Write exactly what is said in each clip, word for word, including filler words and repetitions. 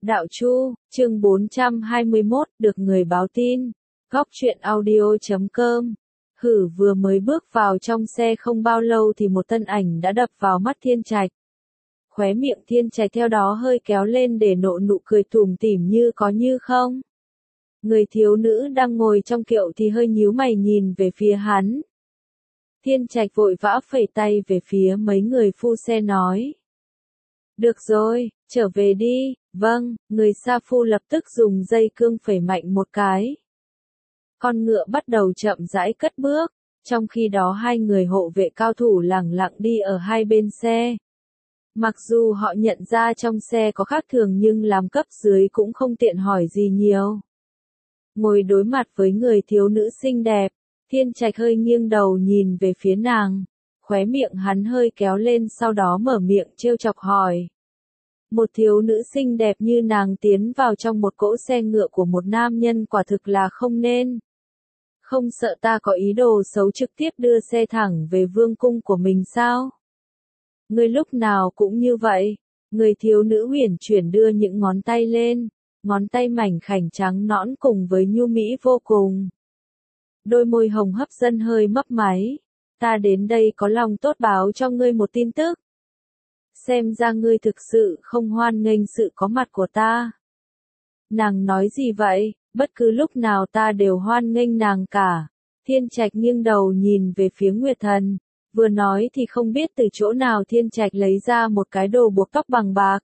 Đạo Chu, chương bốn trăm hai mươi mốt, được người báo tin. Góc truyện audio chấm com. Hử vừa mới bước vào trong xe không bao lâu thì một thân ảnh đã đập vào mắt Thiên Trạch. Khóe miệng Thiên Trạch theo đó hơi kéo lên để nộ nụ cười tủm tỉm như có như không. Người thiếu nữ đang ngồi trong kiệu thì hơi nhíu mày nhìn về phía hắn. Thiên Trạch vội vã phẩy tay về phía mấy người phu xe nói. Được rồi, trở về đi. Vâng, người sa phu lập tức dùng dây cương phẩy mạnh một cái. Con ngựa bắt đầu chậm rãi cất bước, trong khi đó hai người hộ vệ cao thủ lẳng lặng đi ở hai bên xe. Mặc dù họ nhận ra trong xe có khác thường nhưng làm cấp dưới cũng không tiện hỏi gì nhiều. Ngồi đối mặt với người thiếu nữ xinh đẹp, Thiên Trạch hơi nghiêng đầu nhìn về phía nàng, khóe miệng hắn hơi kéo lên sau đó mở miệng trêu chọc hỏi. Một thiếu nữ xinh đẹp như nàng tiến vào trong một cỗ xe ngựa của một nam nhân quả thực là không nên. Không sợ ta có ý đồ xấu trực tiếp đưa xe thẳng về vương cung của mình sao? Ngươi lúc nào cũng như vậy. Người thiếu nữ huyền chuyển đưa những ngón tay lên, ngón tay mảnh khảnh trắng nõn cùng với nhu mỹ vô cùng. Đôi môi hồng hấp dẫn hơi mấp máy. Ta đến đây có lòng tốt báo cho ngươi một tin tức. Xem ra ngươi thực sự không hoan nghênh sự có mặt của ta. Nàng nói gì vậy, bất cứ lúc nào ta đều hoan nghênh nàng cả. Thiên Trạch nghiêng đầu nhìn về phía Nguyệt Thần, vừa nói thì không biết từ chỗ nào Thiên Trạch lấy ra một cái đồ buộc tóc bằng bạc.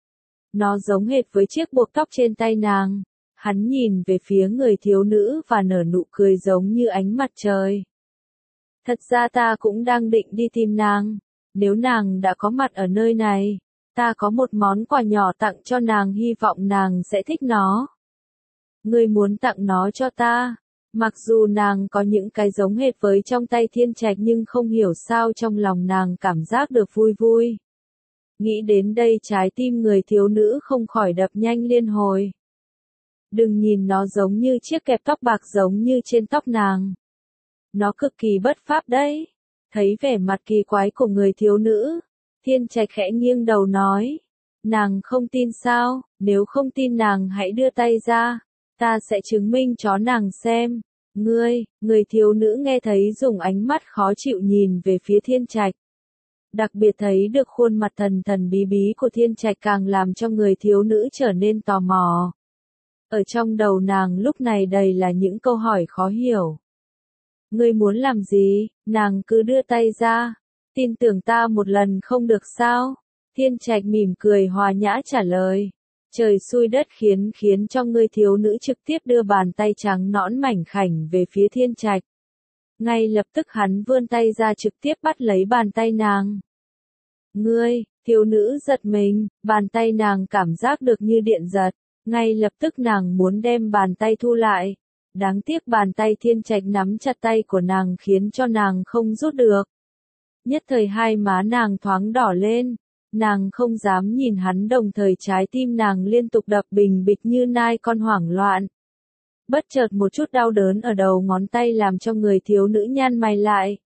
Nó giống hệt với chiếc buộc tóc trên tay nàng. Hắn nhìn về phía người thiếu nữ và nở nụ cười giống như ánh mặt trời. Thật ra ta cũng đang định đi tìm nàng. Nếu nàng đã có mặt ở nơi này, ta có một món quà nhỏ tặng cho nàng, hy vọng nàng sẽ thích nó. Ngươi muốn tặng nó cho ta? Mặc dù nàng có những cái giống hệt với trong tay Thiên Trạch nhưng không hiểu sao trong lòng nàng cảm giác được vui vui. Nghĩ đến đây trái tim người thiếu nữ không khỏi đập nhanh liên hồi. Đừng nhìn nó giống như chiếc kẹp tóc bạc giống như trên tóc nàng. Nó cực kỳ bất pháp đấy. Thấy vẻ mặt kỳ quái của người thiếu nữ, Thiên Trạch khẽ nghiêng đầu nói. Nàng không tin sao? Nếu không tin nàng hãy đưa tay ra. Ta sẽ chứng minh cho nàng xem. Ngươi, người thiếu nữ nghe thấy dùng ánh mắt khó chịu nhìn về phía Thiên Trạch. Đặc biệt thấy được khuôn mặt thần thần bí bí của Thiên Trạch càng làm cho người thiếu nữ trở nên tò mò. Ở trong đầu nàng lúc này đầy là những câu hỏi khó hiểu. Ngươi muốn làm gì? Nàng cứ đưa tay ra. Tin tưởng ta một lần không được sao? Thiên Trạch mỉm cười hòa nhã trả lời. Trời xui đất khiến khiến cho người thiếu nữ trực tiếp đưa bàn tay trắng nõn mảnh khảnh về phía Thiên Trạch. Ngay lập tức hắn vươn tay ra trực tiếp bắt lấy bàn tay nàng. Ngươi, thiếu nữ giật mình, bàn tay nàng cảm giác được như điện giật. Ngay lập tức nàng muốn đem bàn tay thu lại. Đáng tiếc bàn tay Thiên Trạch nắm chặt tay của nàng khiến cho nàng không rút được. Nhất thời hai má nàng thoáng đỏ lên, nàng không dám nhìn hắn, đồng thời trái tim nàng liên tục đập bình bịch như nai con hoảng loạn. Bất chợt một chút đau đớn ở đầu ngón tay làm cho người thiếu nữ nhăn mày lại.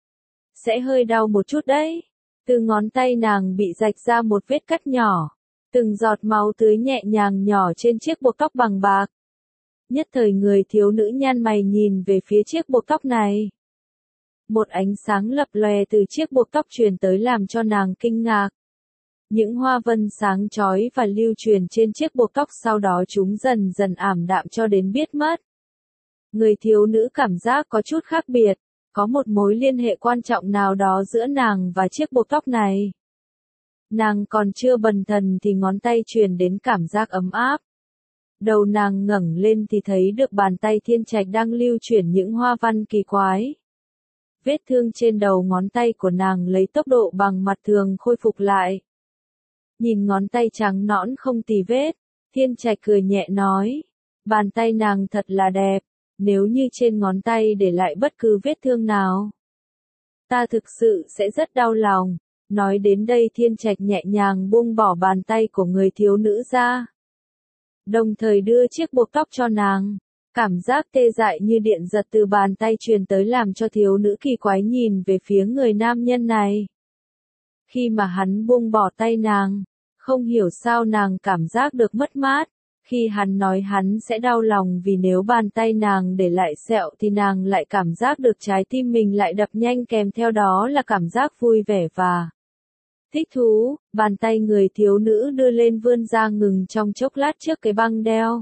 Sẽ hơi đau một chút đấy. Từ ngón tay nàng bị rạch ra một vết cắt nhỏ, từng giọt máu tưới nhẹ nhàng nhỏ trên chiếc buộc tóc bằng bạc. Nhất thời người thiếu nữ nhăn mày nhìn về phía chiếc buộc tóc này. Một ánh sáng lập lòe từ chiếc buộc tóc truyền tới làm cho nàng kinh ngạc. Những hoa vân sáng chói và lưu truyền trên chiếc buộc tóc sau đó chúng dần dần ảm đạm cho đến biết mất. Người thiếu nữ cảm giác có chút khác biệt, có một mối liên hệ quan trọng nào đó giữa nàng và chiếc buộc tóc này. Nàng còn chưa bần thần thì ngón tay truyền đến cảm giác ấm áp. Đầu nàng ngẩng lên thì thấy được bàn tay Thiên Trạch đang lưu chuyển những hoa văn kỳ quái. Vết thương trên đầu ngón tay của nàng lấy tốc độ bằng mặt thường khôi phục lại. Nhìn ngón tay trắng nõn không tì vết, Thiên Trạch cười nhẹ nói. Bàn tay nàng thật là đẹp, nếu như trên ngón tay để lại bất cứ vết thương nào, ta thực sự sẽ rất đau lòng. Nói đến đây Thiên Trạch nhẹ nhàng buông bỏ bàn tay của người thiếu nữ ra. Đồng thời đưa chiếc buộc tóc cho nàng. Cảm giác tê dại như điện giật từ bàn tay truyền tới làm cho thiếu nữ kỳ quái nhìn về phía người nam nhân này. Khi mà hắn buông bỏ tay nàng, Không hiểu sao nàng cảm giác được mất mát. Khi hắn nói hắn sẽ đau lòng vì nếu bàn tay nàng để lại sẹo thì nàng lại cảm giác được trái tim mình lại đập nhanh, kèm theo đó là cảm giác vui vẻ và thích thú. Bàn tay người thiếu nữ đưa lên vươn ra ngừng trong chốc lát trước cái băng đeo.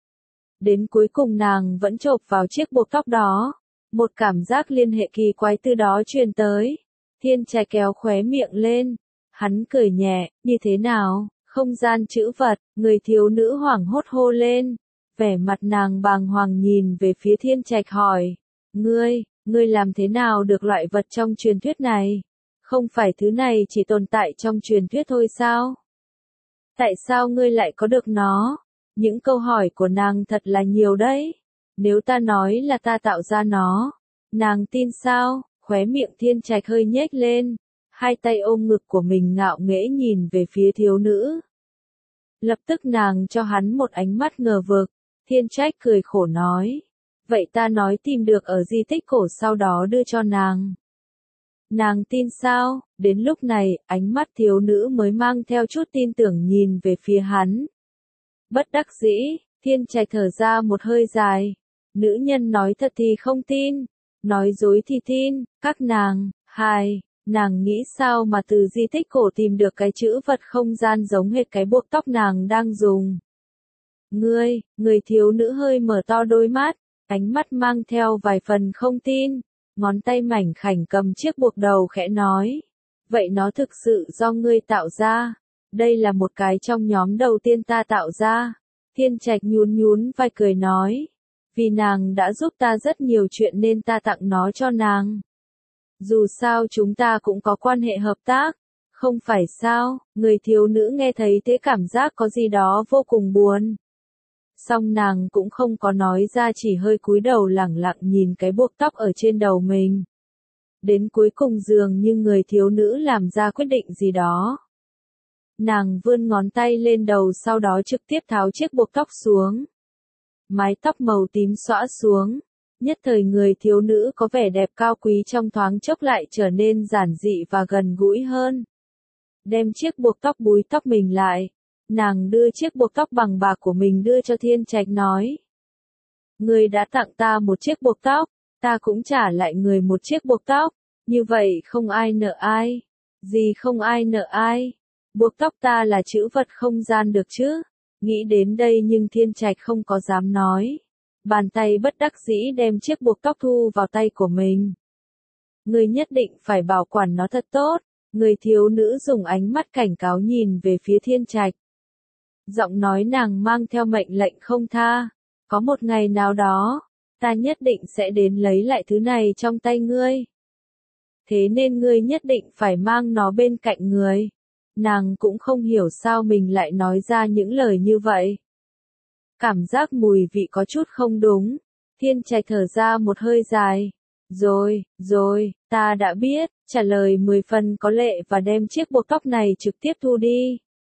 Đến cuối cùng nàng vẫn chộp vào chiếc buộc tóc đó. Một cảm giác liên hệ kỳ quái từ đó truyền tới. Thiên Trạch kéo khóe miệng lên. Hắn cười nhẹ, như thế nào? Không gian trữ vật, người thiếu nữ hoảng hốt hô lên. Vẻ mặt nàng bàng hoàng nhìn về phía Thiên Trạch hỏi. Ngươi, ngươi làm thế nào được loại vật trong truyền thuyết này? Không phải thứ này chỉ tồn tại trong truyền thuyết thôi sao? Tại sao ngươi lại có được nó? Những câu hỏi của nàng thật là nhiều đấy. Nếu ta nói là ta tạo ra nó, nàng tin sao? Khóe miệng Thiên Trạch hơi nhếch lên. Hai tay ôm ngực của mình ngạo nghễ nhìn về phía thiếu nữ. Lập tức nàng cho hắn một ánh mắt ngờ vực. Thiên Trạch cười khổ nói. Vậy ta nói tìm được ở di tích cổ sau đó đưa cho nàng. Nàng tin sao? Đến lúc này, ánh mắt thiếu nữ mới mang theo chút tin tưởng nhìn về phía hắn. Bất đắc dĩ, Thiên Trạch thở ra một hơi dài. Nữ nhân nói thật thì không tin, nói dối thì tin, các nàng, hai, nàng nghĩ sao mà từ di tích cổ tìm được cái chữ vật không gian giống hệt cái buộc tóc nàng đang dùng. Ngươi, người thiếu nữ hơi mở to đôi mắt, ánh mắt mang theo vài phần không tin, ngón tay mảnh khảnh cầm chiếc buộc đầu khẽ nói. Vậy nó thực sự do ngươi tạo ra, đây là một cái trong nhóm đầu tiên ta tạo ra. Thiên Trạch nhún nhún vai cười nói. Vì nàng đã giúp ta rất nhiều chuyện nên ta tặng nó cho nàng. Dù sao chúng ta cũng có quan hệ hợp tác, không phải sao? Người thiếu nữ nghe thấy thế cảm giác có gì đó vô cùng buồn. Song nàng cũng không có nói ra, chỉ hơi cúi đầu lẳng lặng nhìn cái buộc tóc ở trên đầu mình. Đến cuối cùng dường như người thiếu nữ làm ra quyết định gì đó. Nàng vươn ngón tay lên đầu, sau đó trực tiếp tháo chiếc buộc tóc xuống. Mái tóc màu tím xõa xuống. Nhất thời người thiếu nữ có vẻ đẹp cao quý, trong thoáng chốc lại trở nên giản dị và gần gũi hơn. Đem chiếc buộc tóc búi tóc mình lại. Nàng đưa chiếc buộc tóc bằng bạc của mình đưa cho Thiên Trạch nói. Người đã tặng ta một chiếc buộc tóc, ta cũng trả lại người một chiếc buộc tóc. Như vậy không ai nợ ai. Gì không ai nợ ai? Buộc tóc ta là chữ vật không gian được chứ? Nghĩ đến đây nhưng Thiên Trạch không có dám nói. Bàn tay bất đắc dĩ đem chiếc buộc tóc thu vào tay của mình. Người nhất định phải bảo quản nó thật tốt. Người thiếu nữ dùng ánh mắt cảnh cáo nhìn về phía Thiên Trạch. Giọng nói nàng mang theo mệnh lệnh không tha. Có một ngày nào đó, ta nhất định sẽ đến lấy lại thứ này trong tay ngươi. Thế nên ngươi nhất định phải mang nó bên cạnh người. Nàng cũng không hiểu sao mình lại nói ra những lời như vậy. Cảm giác mùi vị có chút không đúng. Thiên Trạch thở ra một hơi dài. Rồi, rồi, ta đã biết, trả lời mười phần có lệ và đem chiếc buộc tóc này trực tiếp thu đi.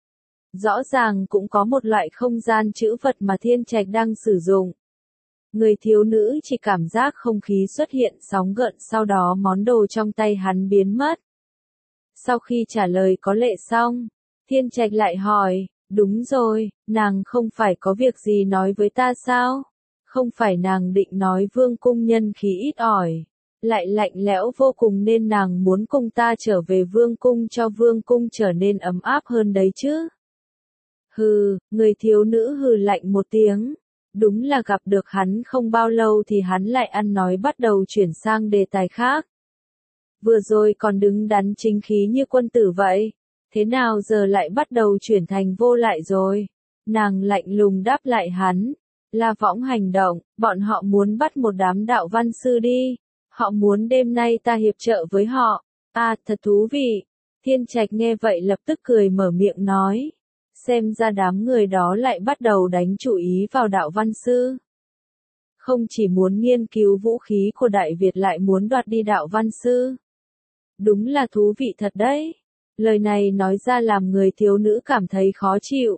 Rõ ràng cũng có một loại không gian trữ vật mà Thiên Trạch đang sử dụng. Người thiếu nữ chỉ cảm giác không khí xuất hiện sóng gợn, sau đó món đồ trong tay hắn biến mất. Sau khi trả lời có lệ xong, Thiên Trạch lại hỏi, đúng rồi, nàng không phải có việc gì nói với ta sao? Không phải nàng định nói vương cung nhân khí ít ỏi, lại lạnh lẽo vô cùng nên nàng muốn cùng ta trở về vương cung cho vương cung trở nên ấm áp hơn đấy chứ? Hừ, người thiếu nữ hừ lạnh một tiếng. Đúng là gặp được hắn không bao lâu thì hắn lại ăn nói bắt đầu chuyển sang đề tài khác. Vừa rồi còn đứng đắn chính khí như quân tử vậy, thế nào giờ lại bắt đầu chuyển thành vô lại rồi? Nàng lạnh lùng đáp lại hắn. La Võng hành động, bọn họ muốn bắt một đám đạo văn sư đi. Họ muốn đêm nay ta hiệp trợ với họ. À, thật thú vị. Thiên Trạch nghe vậy lập tức cười mở miệng nói. Xem ra đám người đó lại bắt đầu đánh chủ ý vào đạo văn sư. Không chỉ muốn nghiên cứu vũ khí của Đại Việt lại muốn đoạt đi đạo văn sư. Đúng là thú vị thật đấy. Lời này nói ra làm người thiếu nữ cảm thấy khó chịu.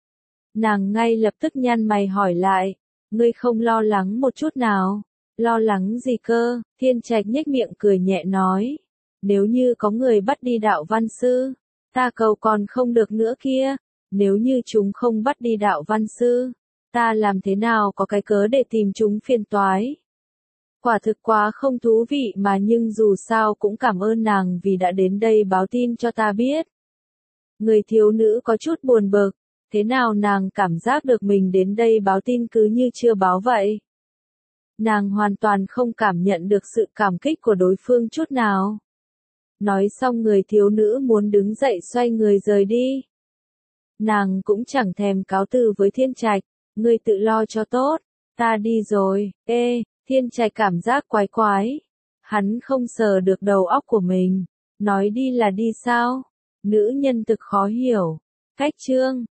Nàng ngay lập tức nhăn mày hỏi lại. Ngươi không lo lắng một chút nào? Lo lắng gì cơ? Thiên Trạch nhếch miệng cười nhẹ nói. Nếu như có người bắt đi đạo văn sư, Ta cầu còn không được nữa kia, nếu như chúng không bắt đi đạo văn sư, ta làm thế nào có cái cớ để tìm chúng phiền toái. Quả thực quá không thú vị mà nhưng dù sao cũng cảm ơn nàng vì đã đến đây báo tin cho ta biết. Người thiếu nữ có chút buồn bực, thế nào nàng cảm giác được mình đến đây báo tin cứ như chưa báo vậy. Nàng hoàn toàn không cảm nhận được sự cảm kích của đối phương chút nào. Nói xong người thiếu nữ muốn đứng dậy xoay người rời đi. Nàng cũng chẳng thèm cáo từ với Thiên Trạch, ngươi tự lo cho tốt, ta đi rồi. Ê, Thiên Trạch cảm giác quái quái. Hắn không sờ được đầu óc của mình. Nói đi là đi sao? Nữ nhân thực khó hiểu. Cách chương